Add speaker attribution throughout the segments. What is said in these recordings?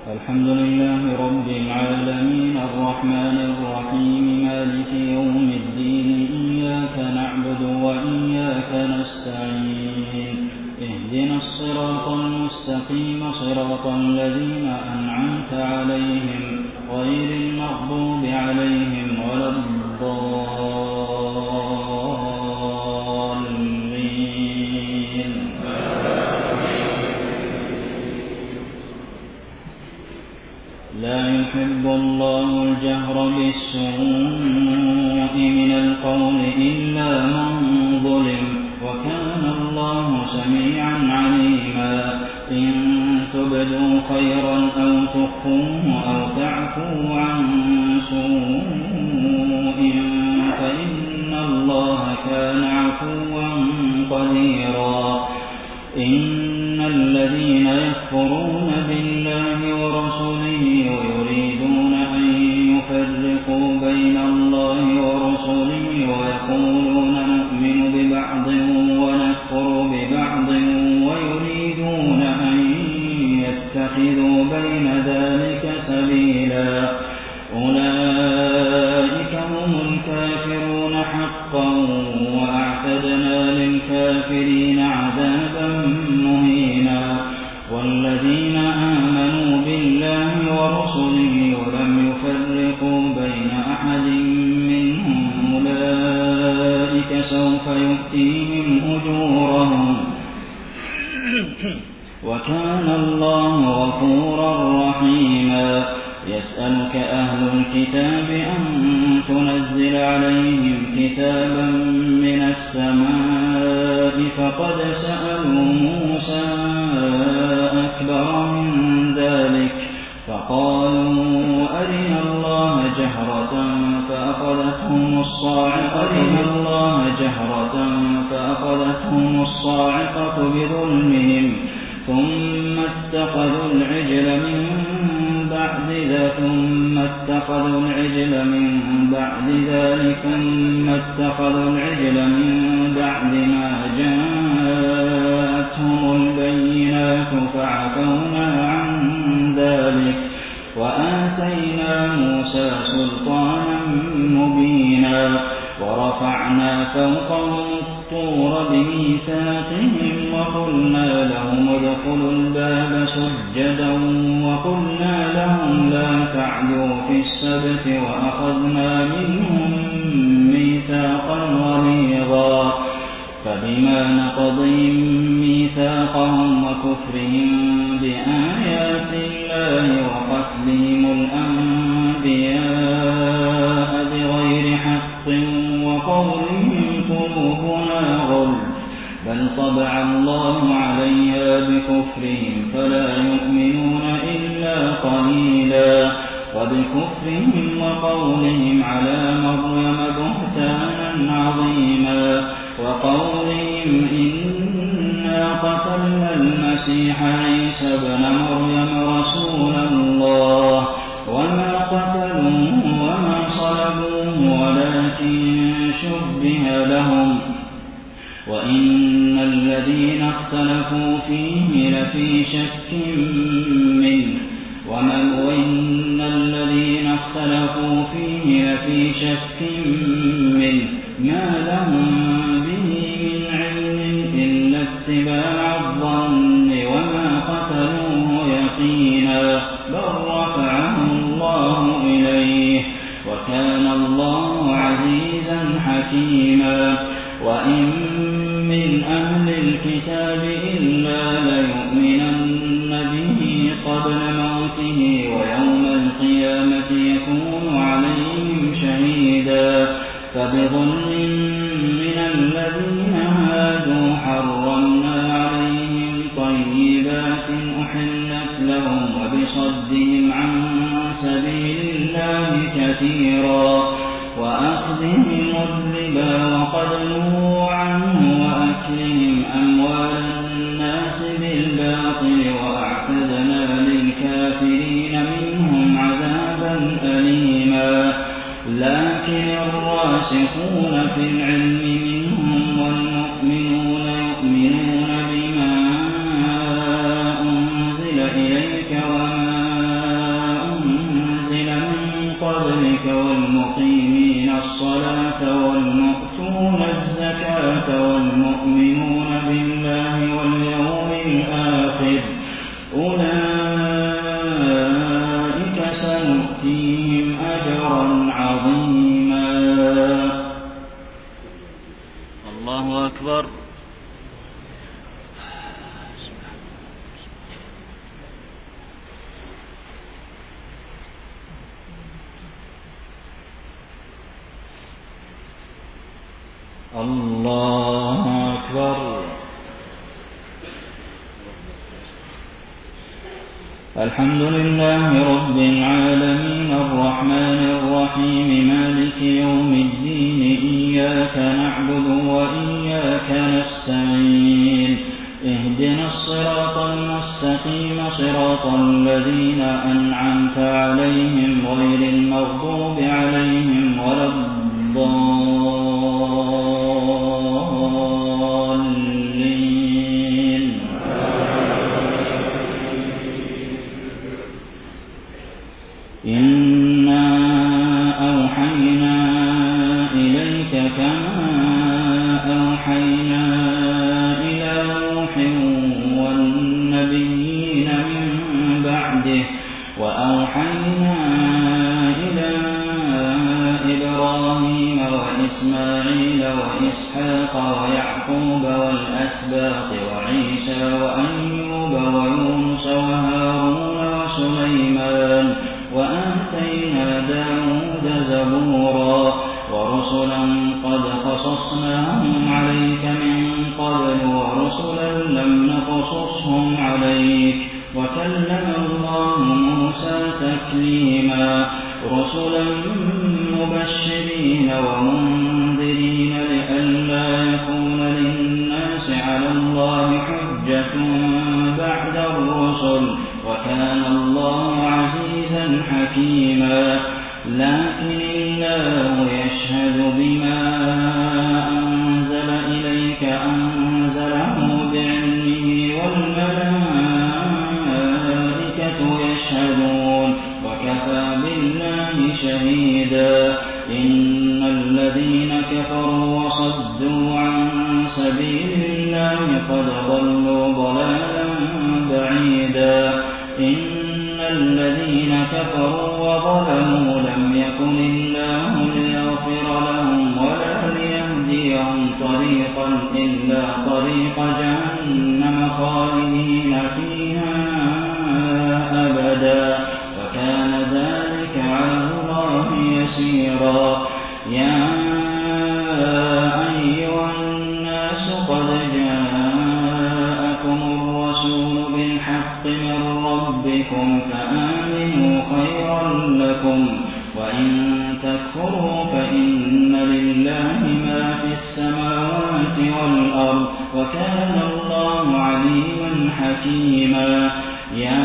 Speaker 1: الحمد لله رب العالمين الرحمن الرحيم مالك يوم الدين إياك نعبد وإياك نستعين اهدنا الصراط المستقيم صراط الذين أنعمت عليهم غير المغضوب عليهم ولا الضالين. لا يحب الله الجهر بالسوء من القول إلا من ظلم وكان الله سميعا عليما. إن تبدوا خيرا أو تخفوه أو تعفوا عن سوء فإن الله كان عفوا قديرا. إن الذين يكفرون بالله ورسله ويريدون أن يفرقوا بين الله ورسله ويقولون نؤمن ببعض ونكفر ببعض ويريدون أن يتخذوا بين ذلك سبيلا أولئك هم الكافرون حقا وأعتدنا للكافرين عذابا مهينا. والذين آمنوا بالله ورسله ولم يفرقوا بين أحد منهم أولئك سوف يؤتيهم أجورهم وكان الله غفورا رحيما. يسألك أهل الكتاب أن تنزل عليهم كتابا من السماء فقد سألوا موسى أكبر من ذلك فقالوا أرنا الله جهرة فأخذتهم الصاعقة بظلمهم ثم اتخذوا العجل من بعد ما جاءتهم البينات فعفونا عن ذلك وآتينا موسى سلطانا مبينا. ورفعنا فوقهم الطور بميثاقهم وقلنا لهم ادخلوا الباب سجدا وقلنا لهم لا تعدوا في السبت وأخذنا منهم ميثاقا غليظا. فبما نقضهم ميثاقهم وكفرهم بآيات الله وقتلهم الأنبياء بغير حق وقولهم قلوبنا غلف بل طبع الله عليها بكفرهم فلا يؤمنون إلا قليلا. وبكفرهم وقولهم على مريم بهتانا عظيما وقولهم إنا قتلنا المسيح عيسى ابن مريم رسول الله وما قتلوه وما صلبوه ولكن شبه لهم وإن الذين اختلفوا فيه لفي شك منه ما لهم به من علم إلا اتباع الظن وما قتلوه يقينا بل رفعه الله إليه وكان الله عزيزا حكيما. وإن من أهل الكتاب إلا ليؤمنن به قبل موته ويوم القيامة يكون عليهم شهيدا. فبظلم من الذين هادوا حرمنا عليهم طيبات أحلت لهم وبصدهم عن سبيل الله كثيرا وأخذهم الربا وقد نهوا عنه وأكلهم أموال الناس بالباطل وأعتدنا للكافرين منهم عذابا أليما. لكن الراسخون في العلم منهم والمؤمنون يؤمنون بما أنزل إليك وما ربك والمقيمين الصلاة والمؤتون الزكاة والمؤمنون بالله واليوم الآخر أولئك سنؤتيهم أجرا عظيما. الله أكبر. الله أكبر. الحمد لله رب العالمين الرحمن الرحيم مالك يوم الدين إياك نعبد وإياك نستعين اهدنا الصراط المستقيم صراط الذين أنعمت عليهم غير المغضوب عليهم ولا الضالين. إنا أوحينا إليك كما أوحينا إلى نوح والنبيين من بعده وأوحينا إلى إبراهيم وإسماعيل وإسحاق ويعقوب والأسباط وعيسى وأيوب ويونس وهارون وسليمان وآتينا داود زبورا ورسلا قد قصصناهم عليك من قبل ورسلا لم نقصصهم عليك وكلم الله موسى تكليما رسلا مبشرين ومنذرين لئلا يكون للناس على الله حجة بعد الرسل وكان الله عزيزا حكيما. لكن الله يشهد بما أنزل إليك أنزله بعلمه والملائكة يشهدون وكفى بالله شهيدا. إن الذين كفروا وصدوا عن سبيل الله قد ضلوا ضلالا بعيدا. إن الذين كفروا وظلموا لم يكن الله ليغفر لهم ولا ليهديهم طريقا إلا طريق جهنم خالدين فيها أبدا وكان ذلك على الله يسيرا. يا أيها الناس قد جاءكم الرسول بالحق من ربكم فآمنوا خيرا لكم وإن تكفروا فإن لله ما في السماوات والأرض وكان الله عليما حكيما. يا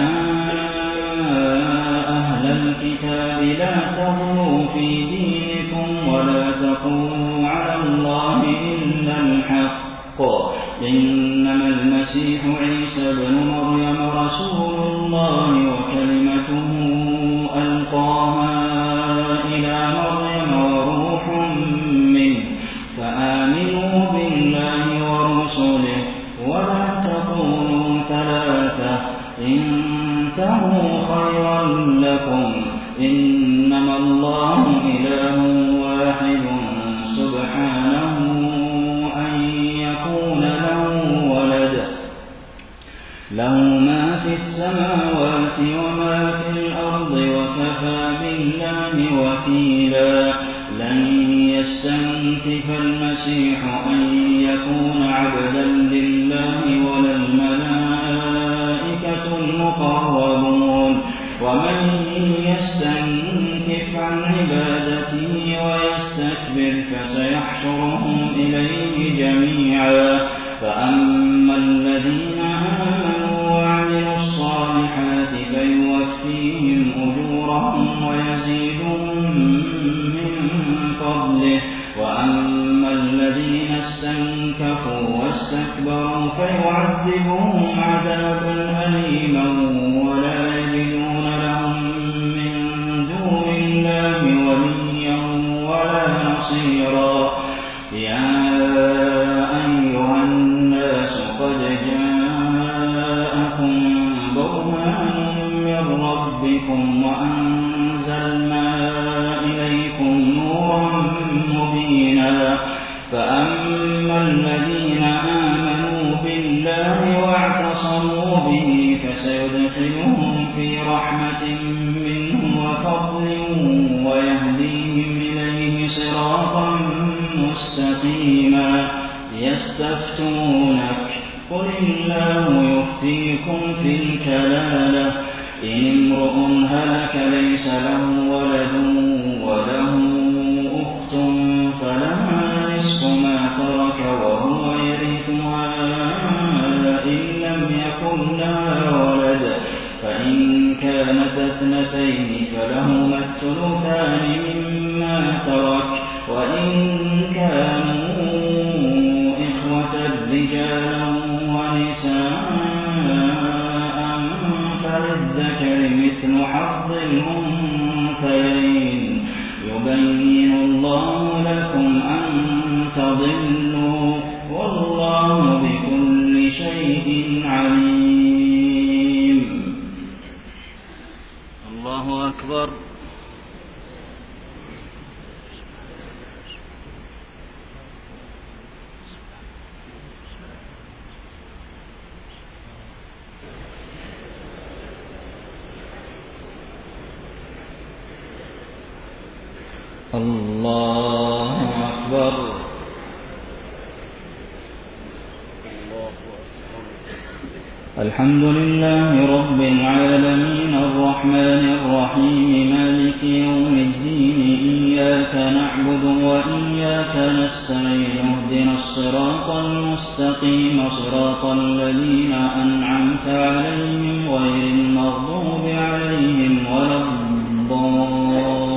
Speaker 1: أهل الكتاب لا تغلوا في دينكم ولا تقولوا على الله إلا الحق إنما المسيح عيسى بن مريم رسول الله وكلمته ألقاها إلى مريم وروح منه فآمنوا بالله ورسله ولا تقولوا ثلاثة انتهوا خيرا لكم إنما الله إله واحد سبحانه أن يكون له ولد له ما في السماوات وما في الأرض وكفى بالله وكيلا. لن يستنكف المسيح أن يكون عبدا لله ولا الملائكة المقربون ومن يستنكف عن عبادته ويستكبر فسيحشرهم إليه جميعا. فأما الذين آمنوا وعملوا الصالحات فيوفيهم أجورهم ويزيدهم من فضله وأما الذين استنكفوا واستكبروا فيعذبهم عذابا أليما ولا يجدون لهم من دون الله وليا ربكم وأنزلنا إليكم نورا مبينا فأما الذين آمنوا بالله واعتصموا به فسيدخلهم في رحمة منه وفضل ويهديهم إليه صراطا مستقيما يستفتونك قل الله يفتيكم في الكلالة إن امرؤ هلك ليس له ولد وله أخت فلها نصف ما ترك وهو يرثها إن لم يكن لها ولد فإن كانت اثنتين فلهما الثلثان مما ترك وإن كانوا إخوة رجالا ونساء فللذكر مثل حظ الأنثيين يبين الله لكم أن تضلوا والله بكل شيء عليم. الله أكبر. الله أكبر. الحمد لله رب العالمين الرحمن الرحيم مالك يوم الدين إياك نعبد وإياك نستعين اهدنا الصراط المستقيم صراط الذين أنعمت عليهم غير المغضوب عليهم ولا الضالين.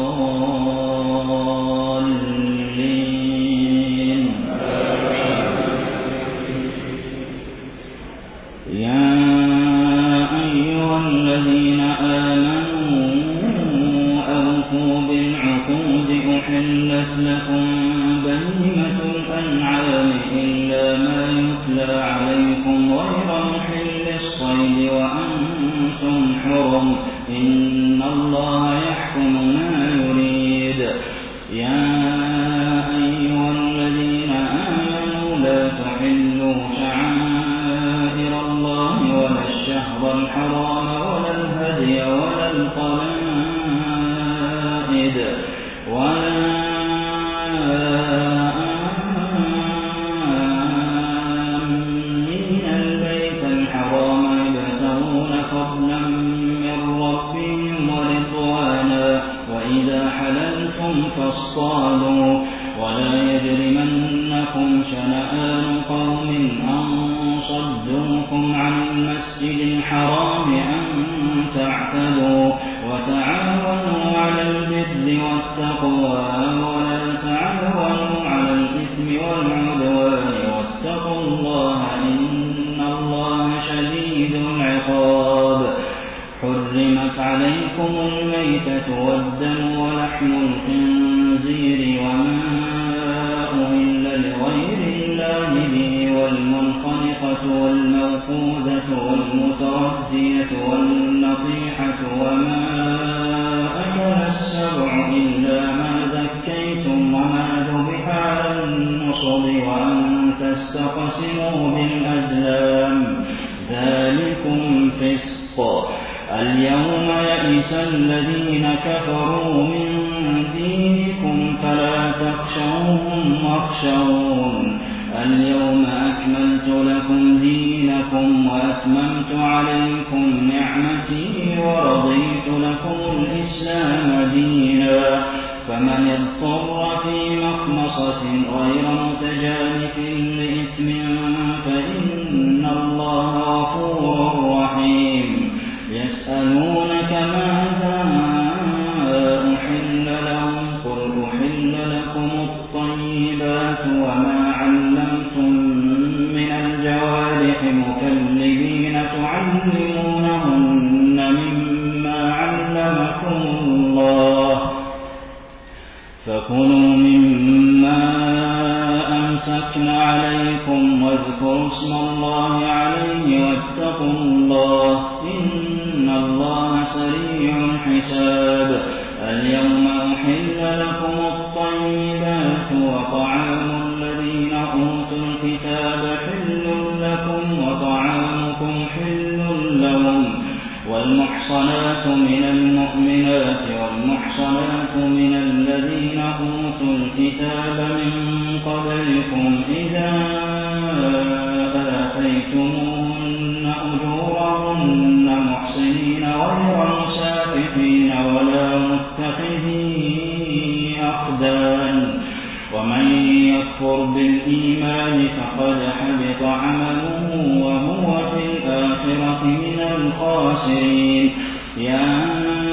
Speaker 1: يا أيها الذين آمنوا أوفوا بالعقود أحلت لكم بهيمة الأنعام إلا ما يتلى عليكم غير محل الصيد وأنتم حرم إن الله يحكم ما يريد. يا أيها الذين آمنوا لا تحلوا شعائر الله ولا الشهر الحرام ولا الهدي ولا القلائد ولا آمين البيت الحرام يبتغون فضلا من ربهم ورضوانا وإذا حللتم فاصطادوا ولا يجرمنكم شنآن قوم أن صدوكم عن المسجد الحرام أن تعتدوا وتعاونوا على البر والتقوى ولا تعاونوا على الإثم والعدوان واتقوا الله إن الله شديد العقاب. حرمت عليكم الميتة والدم ولحم الخنزير وما أهل لغير الله به والمنخنقة والموقوذة والمتردية والنطيحة وما أكل السبع إلا ما ذكيتم وما ذبح على النصب وأن تستقسموا بالأزلام ذلكم فسق. اليوم يئس الذين كفروا من دينكم فلا تخشوهم واخشون. اليوم أكملت لكم دينكم وأتممت عليكم نعمتي ورضيت لكم الإسلام دينا. فمن اضطر في مخمصة غير متجانف لإثم فإن الله غفور رحيم. يسألونك ماذا أحل لهم قل أحل لكم الطيبات وما علمتم من الجوارح مكلبين تعلمونهن مما علمكم الله فكلوا مما أمسكن عليكم واذكروا اسم الله عليه واتقوا الله إن الله سريع والمحصنات من المؤمنات والمحصنات من الذين أوتوا الكتاب من قبلكم إذا آتيتموهن أجورهن محصنين غير مسافحين ولا متخذي أخدان ومن يكفر بالإيمان فقد حبط عمله وهو في الآخرة من الخاسرين. يا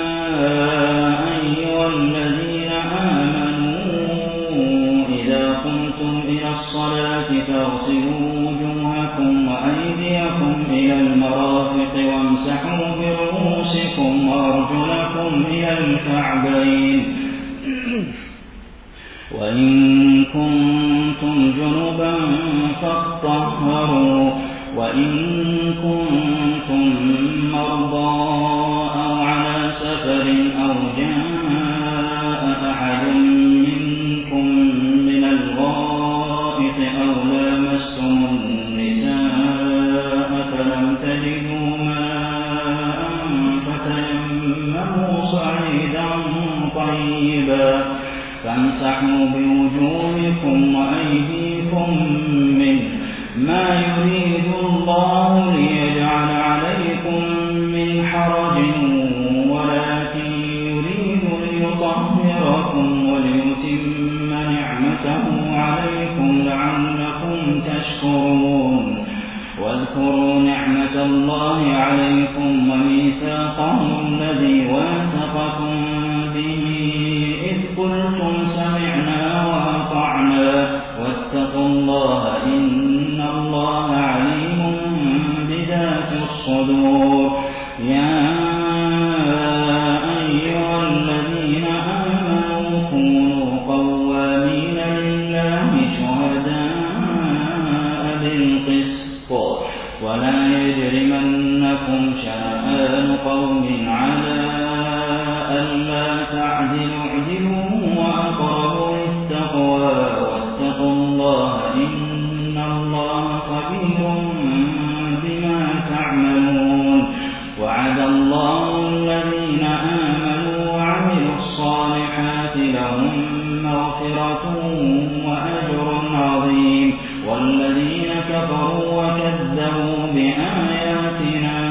Speaker 1: أيها الذين آمنوا إذا قمتم إلى الصلاة فاغسلوا وجوهكم وأيديكم إلى المرافق وامسحوا برؤوسكم وأرجلكم إلى الكعبين وإن كنتم جنبا فاطهروا وإن كنتم مرضى أو على سفر أو جاء أحد منكم من الغائط أو لامستم النساء فلم تجدوا ماء فتيمموا صعيدا طيبا فامسحوا بوجوهكم وأيديكم منه ما يريد الله ليجعل عليكم من حرج ولكن يريد ليطهركم وليتم نعمته عليكم لعلكم تشكرون. واذكروا نعمة الله عليكم وميثاقه الذي واثقكم به إذ قلتم سمعنا وأطعنا واتقوا الله إن الله عليم بذات الصدور. يا أيها الذين آمنوا كونوا قوامين لله شهداء بالقسط ولا يجرمنكم شنآن قوم على ألا تعدلوا اعدلوا وأقربوا للتقوى واتقوا الله إن الله خبير بما تعملون. وعد الله الذين آمنوا وعملوا الصالحات لهم مغفرة وأجر عظيم والذين كفروا وكذبوا بآياتنا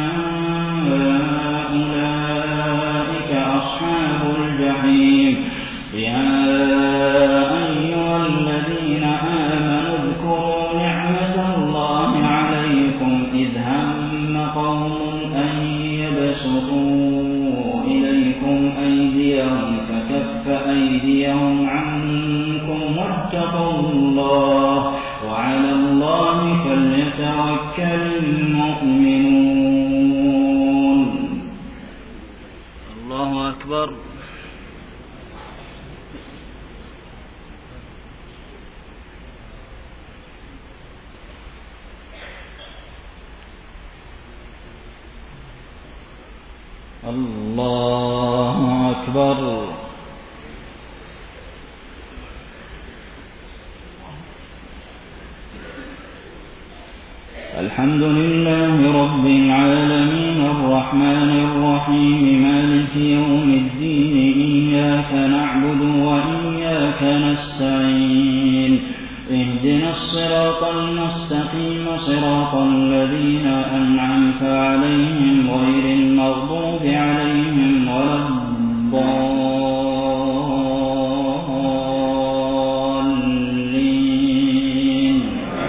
Speaker 1: أولئك أصحاب الجحيم. يا أيها الذين آمنوا اذكروا نعمة الله عليكم إذ هم قوم أن يبسطوا إليكم أيديهم فكف أيديهم عنكم واتقوا الله وعلى الله فليتوكل المؤمنون. الله أكبر. الله أكبر. الحمد لله رب العالمين الرحمن الرحيم مالك يوم الدين إياك نعبد وإياك نستعين اهدنا الصراط المستقيم صراط الذين أنعمت عليهم غير المغضوب عليهم ولا الضالين.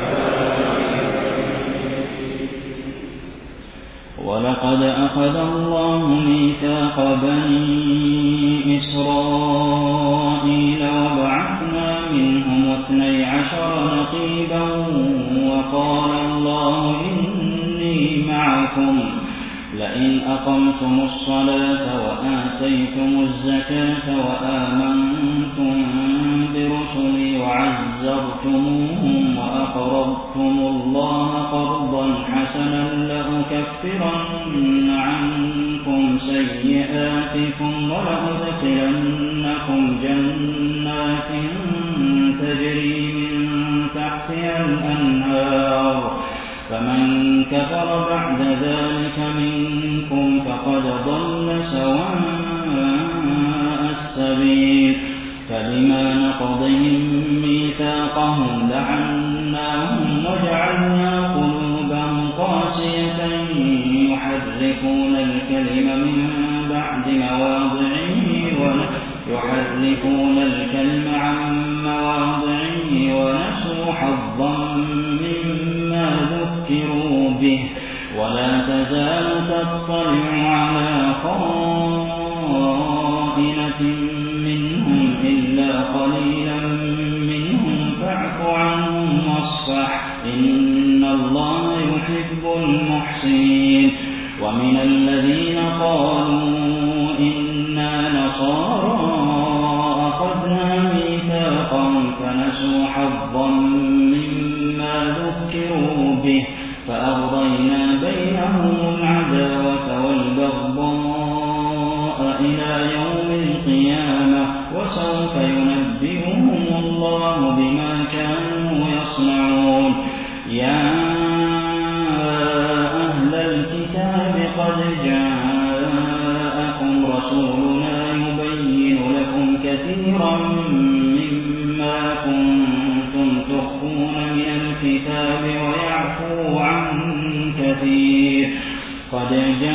Speaker 1: ولقد أخذ الله ميثاق بني إسرائيل وبعثنا منهم 12 نقيبا وقال الله إني معكم لئن أقمتم الصلاة وآتيتم الزكاة وآمنتم برسلي وعزرتموهم وأقرضتم الله قرضا حسنا لأكفرن عنكم سيئاتكم ولأدخلنكم جنات تجري من تحتها الأنهار فمن كفر بعد ذلك منكم فقد فقد ضل سواء السبيل فبما نقضهم ميثاقهم لعناهم وجعلنا قلوبهم قاسية يحرفون الكلم عن مواضعه ونسوا حظا مما ذكروا به ولا تزال تطلع على خائنة منهم إلا قليلا منهم فاعف عنهم واصفح إن الله يحب المحسنين ومن الذين قالوا إنا نصارى أخذنا ميثاقهم فنسوا حظا مما ذكروا به فأغرينا بينهم العداوة والبغضاء إلى يوم القيامة وسوف ينبئهم الله بما كانوا يصنعون يا أهل الكتاب قد جاءكم رسولنا يبين لكم كثيرا مما كنتم تخفون من الكتاب ويعفو عن كثير قد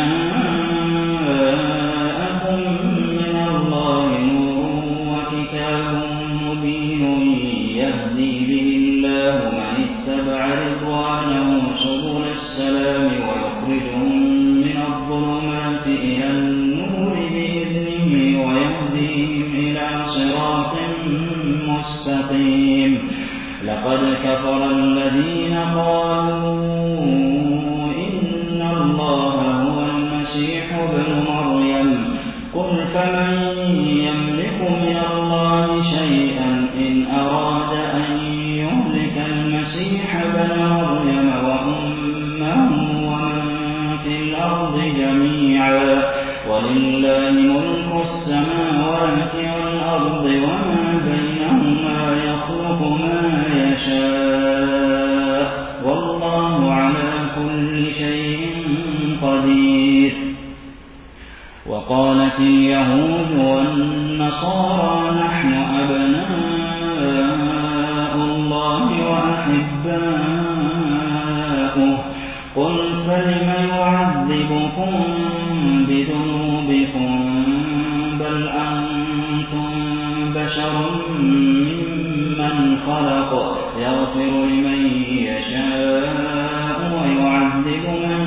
Speaker 1: جاءكم من الله نور وكتاب مبين يهدي به الله من اتبع رضوانه سبل السلام ويخرجهم من الظلمات إلى النور بإذنه ويهديهم إلى صراط مستقيم لقد كفر الذين قالوا إن الله هو المسيح ابن مريم قل فمن يملك من الله شيئا إن أراد أن يهلك المسيح ابن مريم وأمه ومن في الأرض جميعا ولله ملك السماوات والأرض وما بينهما يخلق ما يشاء والله على كل شيء قدير وقالت اليهود والنصارى نحن أبناء الله وأحباؤه قل فلم يعذبكم بذنوبكم بل أنتم بشر ممن خلق يغفر لمن يشاء ويعذب من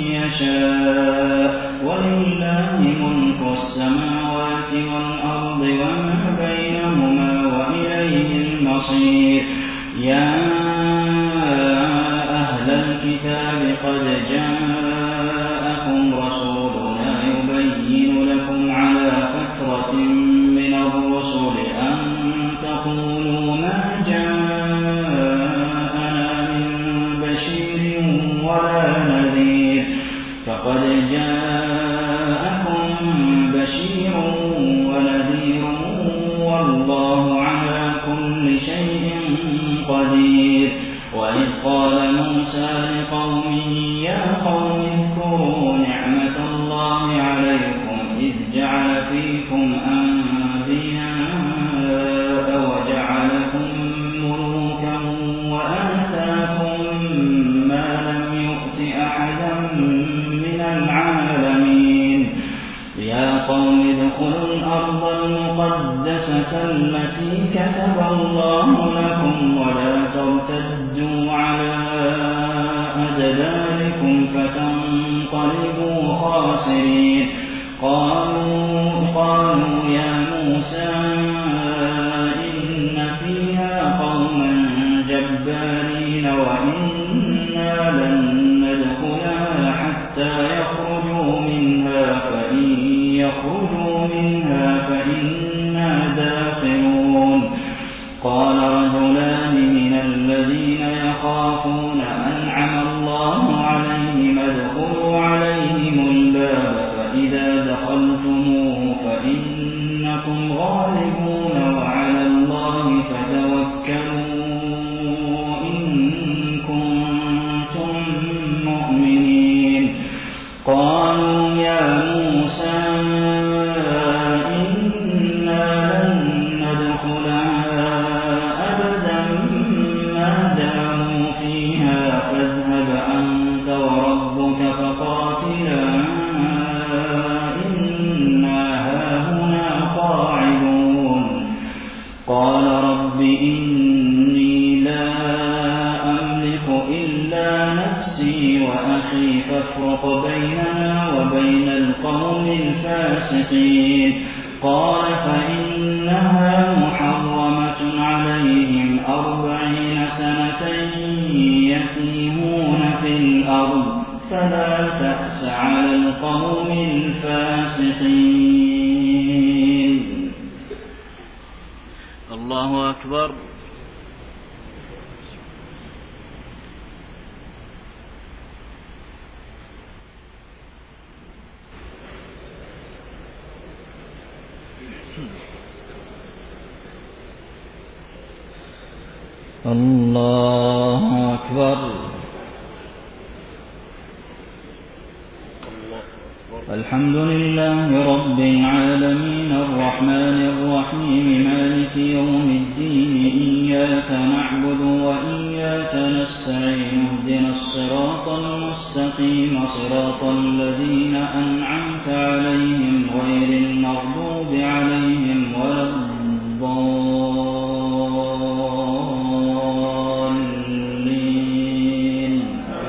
Speaker 1: يشاء ولله ملك السماوات والأرض وما بينهما وإليه المصير يا أهل الكتاب قد جاءكم رسولنا يبين لكم على فترة من الرسل أن تقولوا ما جاءنا من بشير ولا نذير فقد جاءكم بشير ونذير والله على كل شيء قدير وإذ قال موسى لقومه يا قوم اذكروا نعمة الله عليكم إذ جعل فيكم أنبياء وجعلكم ملوكا وآتاكم ما لم يؤت أحدا من العالمين يا قوم ادخلوا الأرض المقدسة التي كتب الله لكم ولا ترتدوا على أدباركم فتنقلبوا خاسرين قالوا يا موسى إن فيها قوما جبارين وإنا لن ندخلها حتى يخرجوا منها فإن يخرجوا منها فإنا داخلون قال رجلان من الذين يخافون أنعم الله عليهم ادخلوا عليهم الباب فإذا دخلتموه فإنكم غالبون وعلى الله فتوكلوا إن كنتم مؤمنين قالوا يا الفاسقين قال فإنها محرمة عليهم 40 سنة يتيهون في الأرض فلا تأس على القوم الفاسقين.
Speaker 2: الله أكبر.
Speaker 1: الله أكبر. الحمد لله رب العالمين الرحمن الرحيم مالك يوم الدين إياك نعبد وإياك نستعين اهدنا الصراط المستقيم صراط الذين أنعمت عليهم غير المغضوب عليهم ولا الضالين.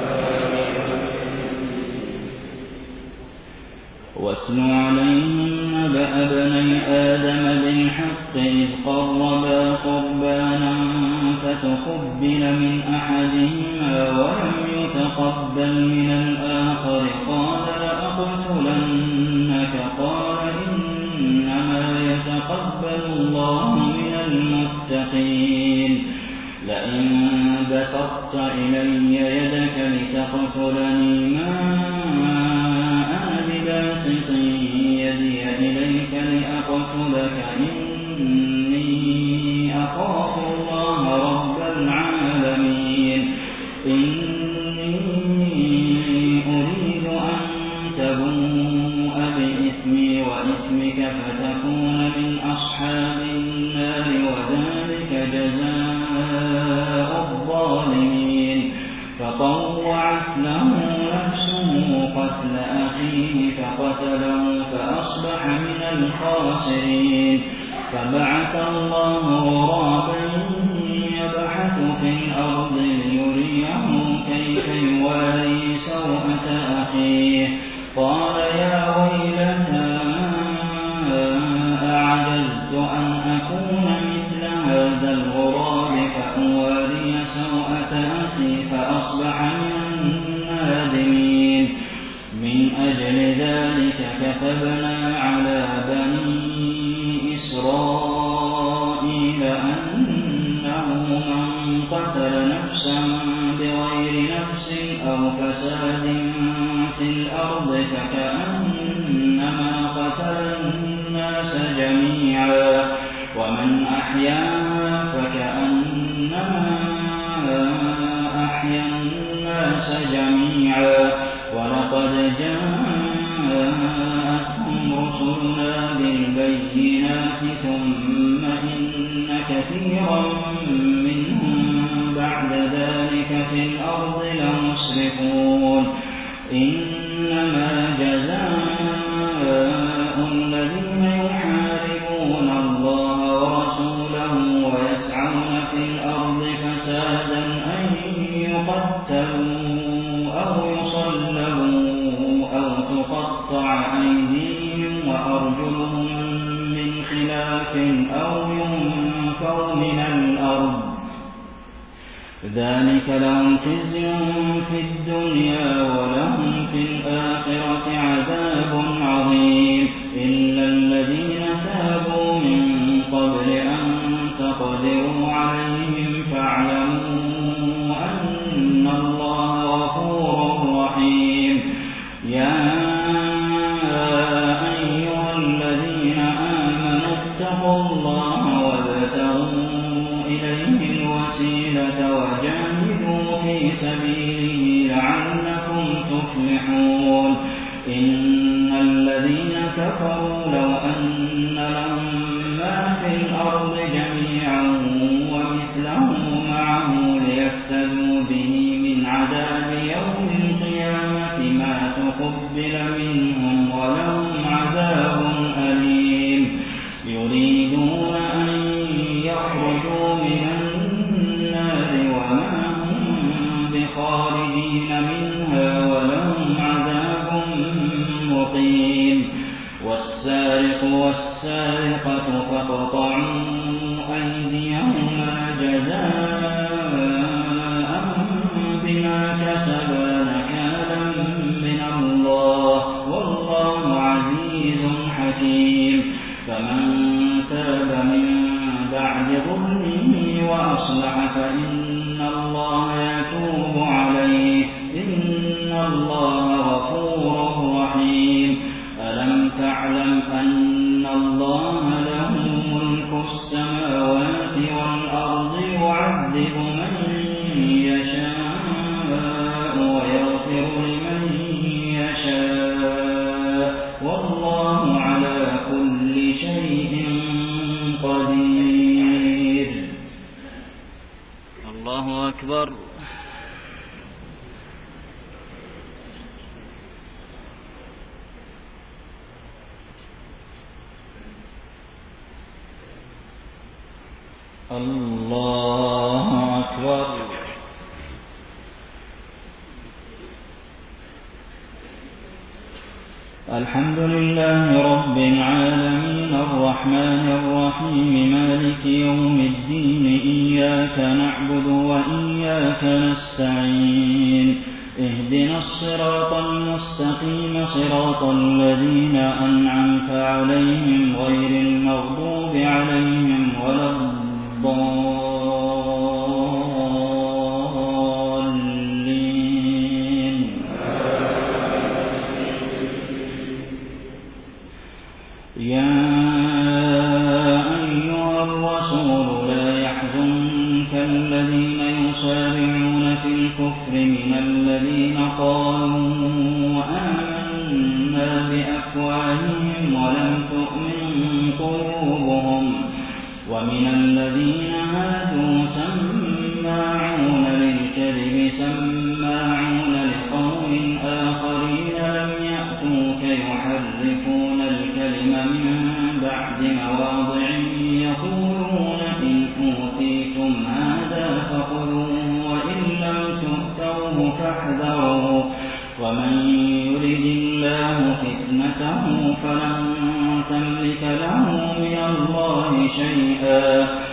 Speaker 1: واتل عليهم نبأ ابني آدم بالحق إذ قربا قربانا فتقبل من أحدهما ولم يتقبل من الآخر قال لأقتلنك قال إنما يتقبل الله من المتقين لئن بسطت إلي يدك لتقتلني ما أنا بباسط يدي إليك لأقتلك إني أخاف الله رب العالمين إني أريد أن تبوء بإثمي وإثمك فتكون من أصحاب النار وذلك جزاء الظالمين. فطوعت له نفسه قتل أخيه فقتله فأصبح من الخاسرين. فبعث الله غرابا يبحث في الأرض ليريه كيف يواري سوءة أخيه قال يا ويلتى أعجزت أن أكون مثل هذا الغراب فأواري سوءة أخي فأصبح من النادمين. من أجل ذلك كتبنا على بني إسرائيل أنه من قتل نفسا بغير نفس أو فساد في الأرض فكأنما قتل الناس جميعا ومن أحياها فكأنما أحيا الناس جميعا ولقد جاءتهم رسلنا بالبينات ثم إن كثيرا منهم بعد ذلك في الأرض لمسرفون. إنما جزاء الذين يحاربون الله ورسوله ويسعون في الأرض فسادا أن يقتلوا أو يصلبوا أو تقطع أيديهم وأرجلهم من خلاف أو ينفوا من الأرض ذلك لهم خزي في الدنيا ولهم في الآخرة عذاب عظيم. إلا الذين تابوا من قبل أن تقدروا عليهم فاعلموا أن الله غفور رحيم. يا أيها الذين آمنوا اتقوا الله وابتغوا إليه الوسيلة وجاهدوا في سبيله لعلكم تفلحون. إن الذين كفروا لو أن لهم ما في الأرض جميعا ومثله معه ليفتدوا به من عذاب يوم القيامة ما تقبل منهم ولهم عذاب أليم. يريدون أن يخرجوا من النار وما هم بخارجين منها ولهم عذاب مقيم. والسارق والسارقة فاقطعوا أيديهما جزاء بما كسبا نكالا من الله والله عزيز حكيم فمن تاب من بعد ظلمه وأصلح فإن الله يتوب عليه إن الله غفور رحيم ألم تعلم أن الله له ملك السماوات والأرض يعذب من يشاء ويغفر لمن يشاء والله على كل شيء قدير. الله أكبر. الله أكبر. الحمد لله رب العالمين الرحمن الرحيم مالك يوم الدين إياك نعبد وإياك نستعين اهدنا الصراط المستقيم صراط الذين أنعمت عليهم غير المغضوب عليهم ولا الضالين. يا أيها الرسول لا يحزنك الذين يسارعون في الكفر من الذين قالوا آمنا بأفواههم ولم تؤمن قلوبهم ومن الذين هادوا سماعون للكذب سماعون لقوم آخرين لم يأتوك يحرفون الكلم من بعد مواضعه يقولون إن أوتيتم هذا فخذوه وإن لم تؤتوه فاحذروا ومن يرد الله فتنته فلن تملك له من الله شيئا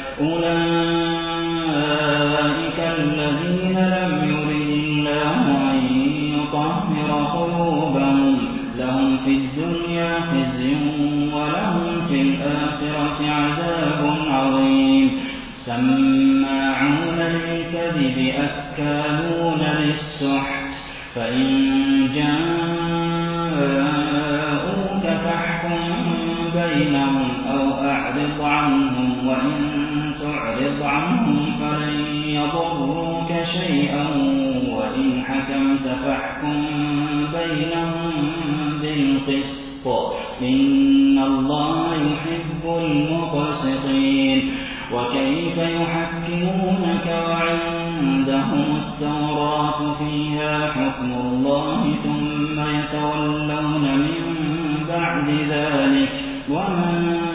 Speaker 1: أولئك الذين لم يرد الله أن يطهر قلوبهم لهم في الدنيا خزي ولهم في الآخرة عذاب عظيم سماعون للكذب أكالون للسحت فإن جاءوك فاحكم بينهم أو أعرض عنهم وإن تعرض عنهم فلن يضروك شيئا وإن حكمت فاحكم بينهم بالقسط إن الله يحب المقسطين. وكيف يحكمونك وعندهم التوراة فيها حكم الله ثم يتولون من بعد ذلك وما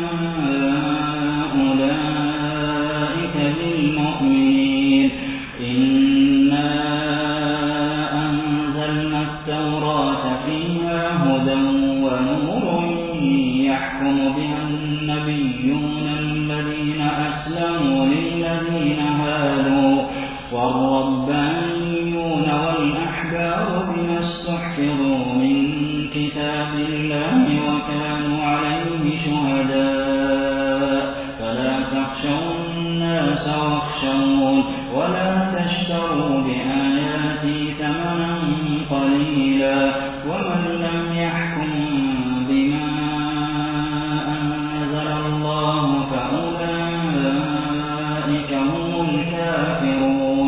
Speaker 1: أولئك بالمؤمنين. إنا أنزلنا التوراة فيها هدى ونور يحكم بها النبيون الذين أسلموا للذين هادوا والربانيون والأحبار بما استحفظوا من كتاب الله وكانوا عليه شهداء فلا تخشوا الناس واخشون ولا تشتروا بآياتي ثمنا قليلا ومن لم يحكم بما أنزل الله فأولئك هم الكافرون.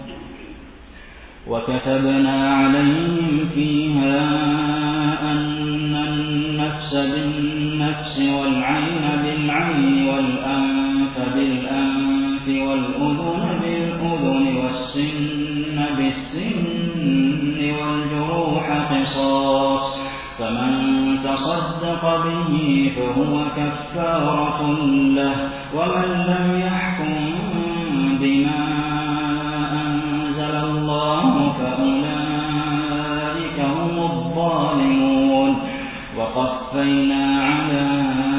Speaker 1: وكتبنا عليهم فيها أن النفس بالنفس والعين بالعين والأنف بالأنف والأذن بالأذن والسن بالسن والجروح قصاص فمن تصدق به فهو كفارة له ومن لم يحكم بما أنزل الله فأولئك هم الظالمون. وقفنا وقفينا على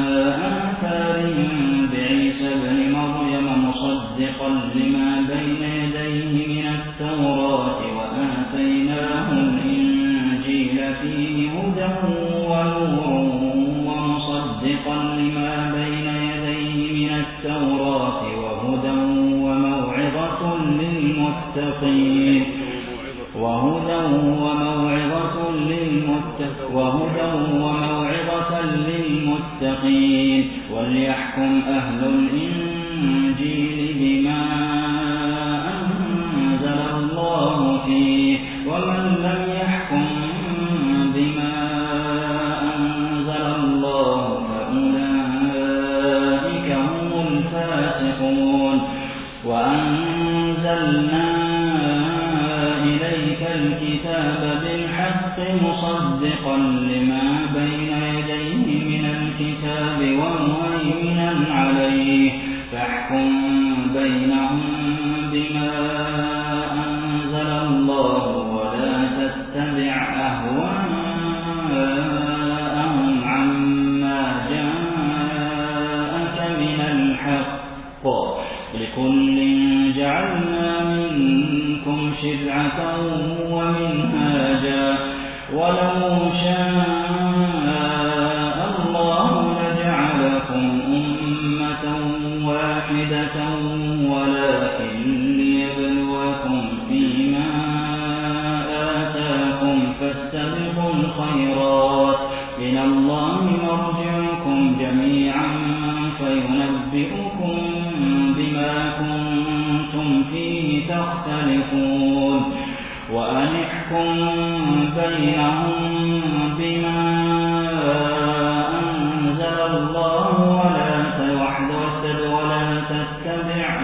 Speaker 1: آثارهم بعيسى ابن مريم مصدقا لما بين يديه من التوراة وآتيناه الإنجيل فيه هدى ونور ومصدقا لما بين يديه من التوراة وهدى وموعظة للمتقين وليحكم أهل الإنجيل بما أنزل الله فيه ومن لم يحكم بما أنزل الله فأولئك هم الفاسقون وأنزلنا إليك الكتاب بالحق مصدقا لما بين يديه من الكتاب ومهيمنا عليه فاحكم بينهم بما أنزل الله ولا تتبع أهواءهم عما جاءك من الحق لكل جعلنا منكم شرعة ومنهاجا ولو شاء الله لجعلكم أمة واحدة ولكن ليبلوكم فيما آتاكم فاستبقوا الخيرات إلى الله مرجعكم جميعا فينبئكم بما كنتم فيه تختلفون وأن احكم بينهم بما أنزل الله ولا تتبع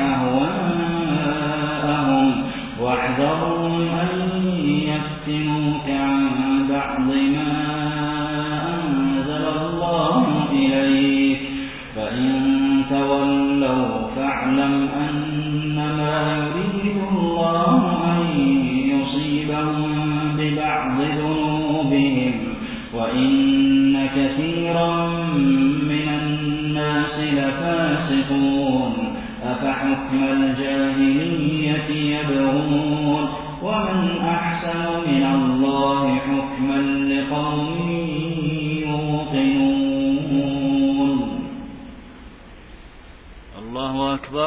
Speaker 1: أهواءهم واحذرهم أن يفتنوك عن بعض ما أنزل الله إليك فإن تولوا فاعلم أنما يريد الله أن يصيبهم ببعض ذنوبهم وإن كثيرا من الناس لفاسقون أفحكم الجاهلية يبغون ومن أحسن من الله حكما لقوم يوقنون.
Speaker 2: الله أكبر.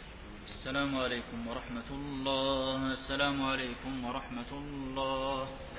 Speaker 2: السلام عليكم ورحمة الله. السلام عليكم ورحمة الله.